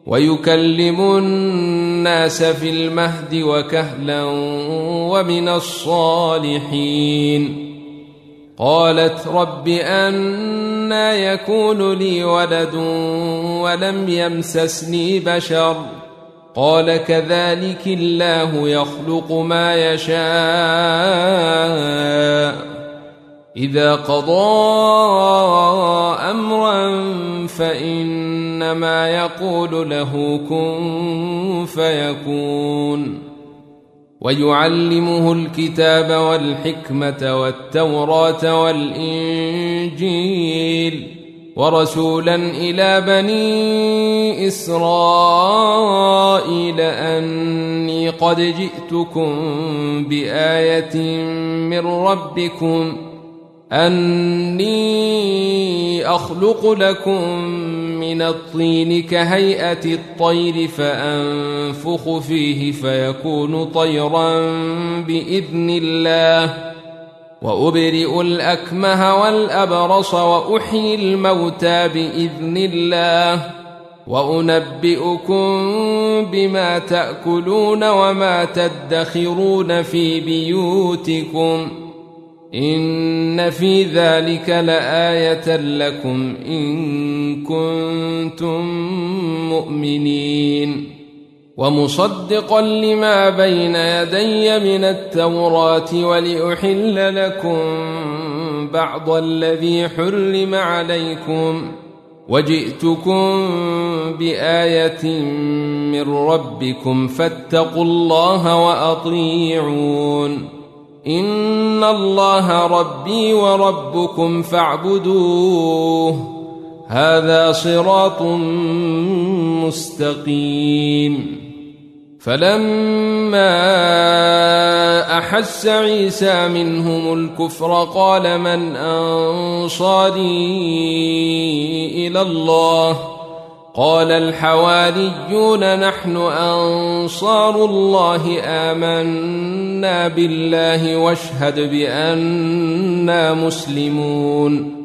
ويكلم الناس في المهد وكهلا ومن الصالحين. قالت رب أنى يكون لي ولد ولم يمسسني بشر قال كذلك الله يخلق ما يشاء إذا قضى أمرا فإنما يقول له كن فيكون. ويعلمه الكتاب والحكمة والتوراة والإنجيل ورسولا إلى بني إسرائيل أني قد جئتكم بآية من ربكم أني أخلق لكم من الطين كهيئة الطير فأنفخ فيه فيكون طيرا بإذن الله وأبرئ الأكمه والأبرص وأحيي الموتى بإذن الله وأنبئكم بما تأكلون وما تدخرون في بيوتكم إن في ذلك لآية لكم إن كنتم مؤمنين. ومصدقا لما بين يدي من التوراة ولأحل لكم بعض الذي حرم عليكم وجئتكم بآية من ربكم فاتقوا الله وأطيعون إن الله ربي وربكم فاعبدوه هذا صراط مستقيم. فلما أحس عيسى منهم الكفر قال من أنصاري إلى الله قال الحواريون نحن أنصار الله آمنا بالله واشهد بأننا مسلمون.